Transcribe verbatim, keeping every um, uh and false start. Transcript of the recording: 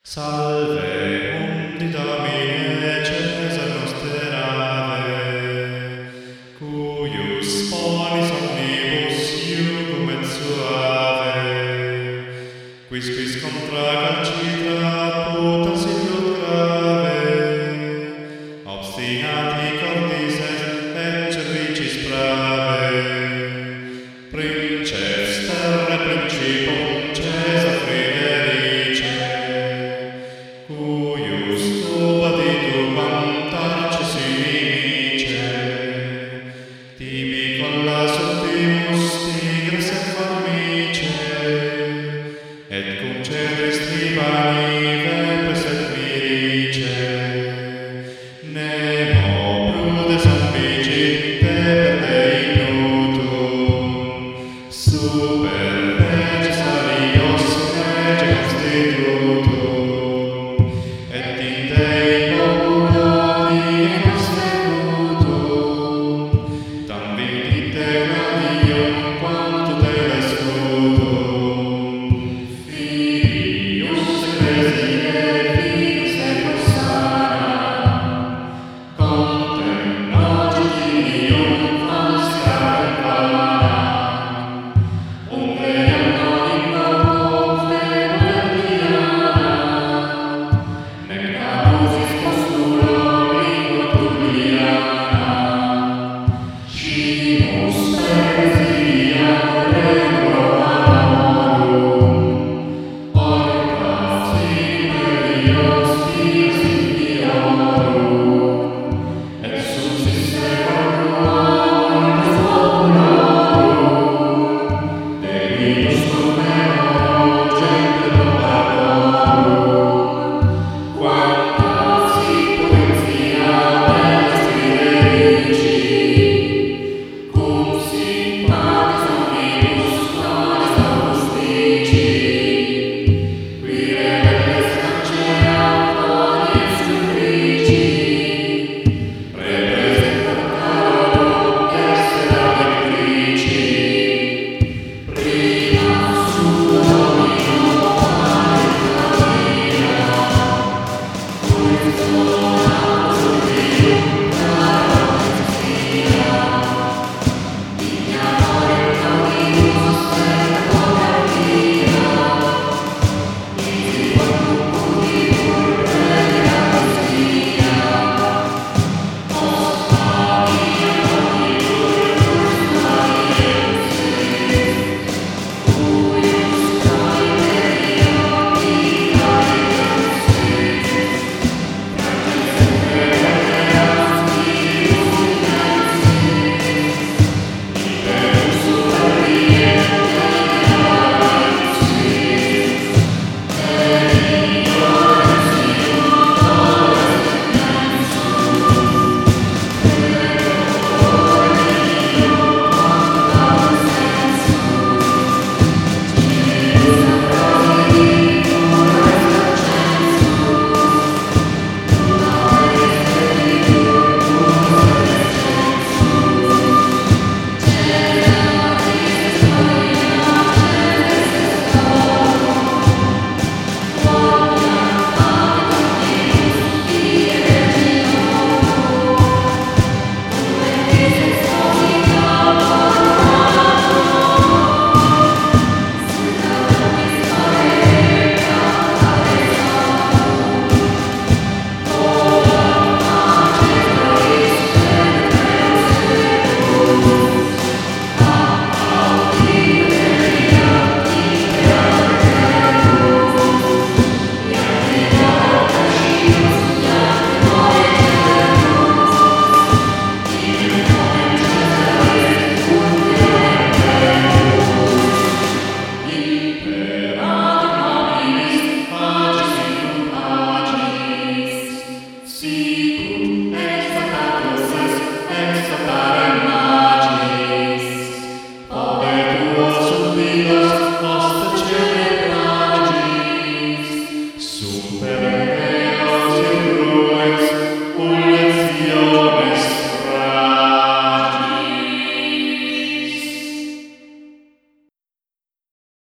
Salve, mundi Domine, Cesar nosterave, cuius bonis omnibus iugum et suave, quis quis contra calcitra putas illud grave, obstinati cordis est et cervicis brave, princeps terre principum Cesar Friderice, cuius tubaditubam tarcis inimice, tibi collas ultimus tigris et formice, et cum celis tribani vepes et mirice, nemo prudes ambicit peper Dei nutum, super reges arios rege constitutum, et in Dei populi persecutum, tam vidite gradium quanto telescutum, Filius ecclesiae